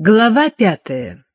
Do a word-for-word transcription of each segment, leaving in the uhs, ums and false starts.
Глава пятая.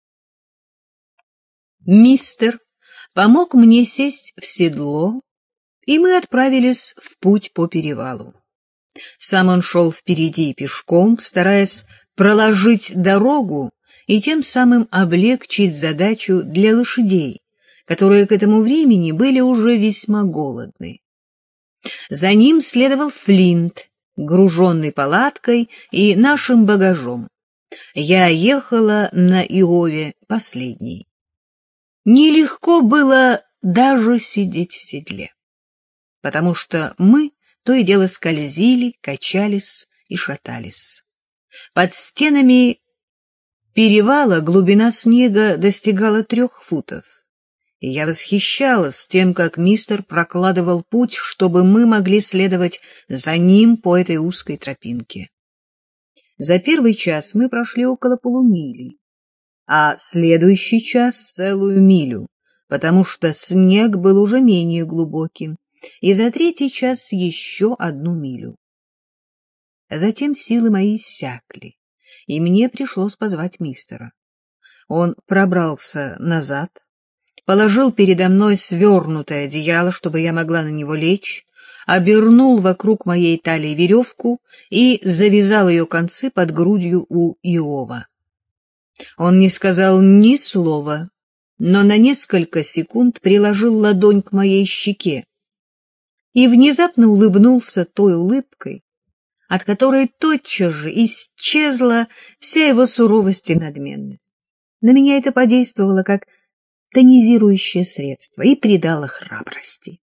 Мистер помог мне сесть в седло, и мы отправились в путь по перевалу. Сам он шел впереди пешком, стараясь проложить дорогу и тем самым облегчить задачу для лошадей, которые к этому времени были уже весьма голодны. За ним следовал Флинт, груженный палаткой и нашим багажом. Я ехала на Иове последней. Нелегко было даже сидеть в седле, потому что мы то и дело скользили, качались и шатались. Под стенами перевала глубина снега достигала трех футов, и я восхищалась тем, как мистер прокладывал путь, чтобы мы могли следовать за ним по этой узкой тропинке. За первый час мы прошли около полумили, а следующий час — целую милю, потому что снег был уже менее глубоким, и за третий час еще одну милю. Затем силы мои иссякли, и мне пришлось позвать мистера. Он пробрался назад, положил передо мной свернутое одеяло, чтобы я могла на него лечь, обернул вокруг моей талии веревку и завязал ее концы под грудью у Иова. Он не сказал ни слова, но на несколько секунд приложил ладонь к моей щеке и внезапно улыбнулся той улыбкой, от которой тотчас же исчезла вся его суровость и надменность. На меня это подействовало как тонизирующее средство и придало храбрости.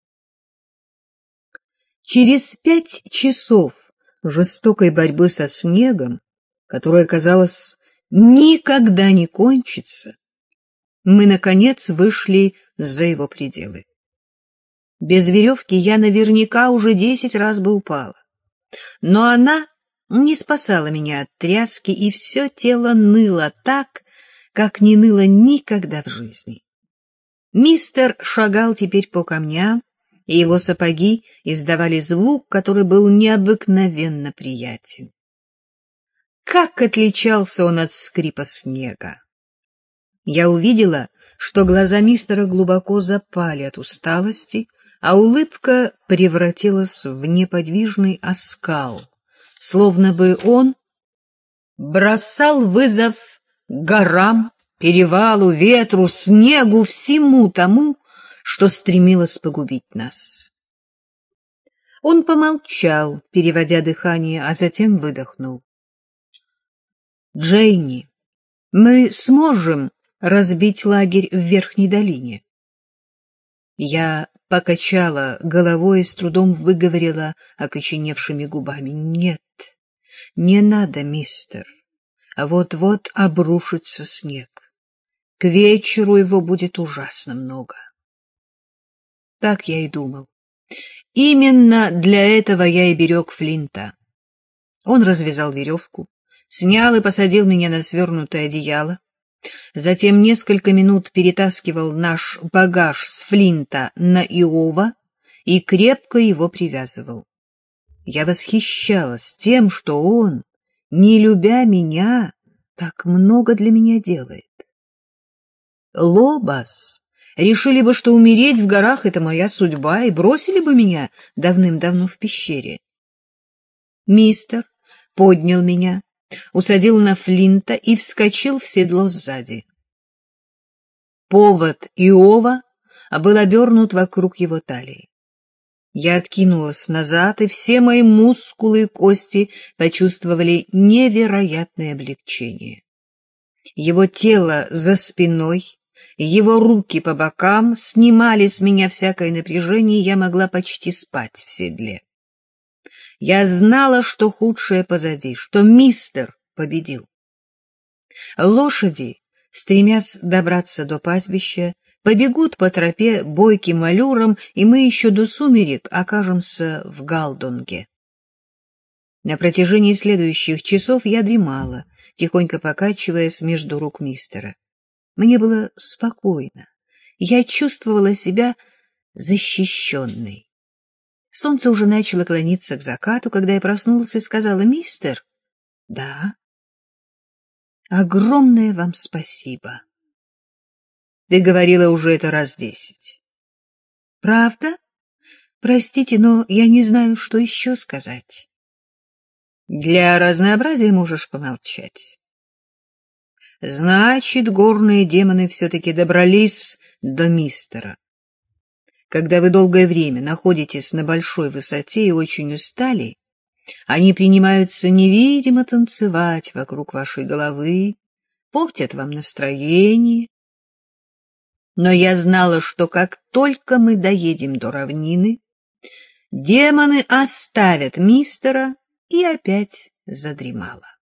Через пять часов жестокой борьбы со снегом, которая, казалось, никогда не кончится, мы, наконец, вышли за его пределы. Без веревки я наверняка уже десять раз бы упала, но она не спасала меня от тряски, и все тело ныло так, как не ныло никогда в жизни. Мистер шагал теперь по камням, и его сапоги издавали звук, который был необыкновенно приятен. Как отличался он от скрипа снега! Я увидела, что глаза мистера глубоко запали от усталости, а улыбка превратилась в неподвижный оскал, словно бы он бросал вызов горам, перевалу, ветру, снегу, всему тому, что стремилось погубить нас. Он помолчал, переводя дыхание, а затем выдохнул. — Джейни, мы сможем разбить лагерь в Верхней долине? Я покачала головой и с трудом выговорила окоченевшими губами. — Нет, не надо, мистер. Вот-вот обрушится снег. К вечеру его будет ужасно много. Так я и думал. Именно для этого я и берег Флинта. Он развязал веревку, снял и посадил меня на свернутое одеяло, затем несколько минут перетаскивал наш багаж с Флинта на Иова и крепко его привязывал. Я восхищалась тем, что он, не любя меня, так много для меня делает. Лобас решили бы, что умереть в горах — это моя судьба, и бросили бы меня давным-давно в пещере. Мистер поднял меня, усадил на Флинта и вскочил в седло сзади. Повод Иова был обернут вокруг его талии. Я откинулась назад, и все мои мускулы и кости почувствовали невероятное облегчение. Его тело за спиной, его руки по бокам снимали с меня всякое напряжение, и я могла почти спать в седле. Я знала, что худшее позади, что мистер победил. Лошади, стремясь добраться до пастбища, побегут по тропе бойким аллюром, и мы еще до сумерек окажемся в Галдонге. На протяжении следующих часов я дремала, тихонько покачиваясь между рук мистера. Мне было спокойно, я чувствовала себя защищенной. Солнце уже начало клониться к закату, когда я проснулась и сказала: — Мистер? — Да. огромное вам спасибо. Ты говорила уже это раз десять. Правда? Простите, но я не знаю, что еще сказать. Для разнообразия можешь помолчать. Значит, горные демоны все-таки добрались до мистера. Когда вы долгое время находитесь на большой высоте и очень устали, они принимаются невидимо танцевать вокруг вашей головы, портят вам настроение. Но я знала, что как только мы доедем до равнины, демоны оставят мистера, и опять задремала.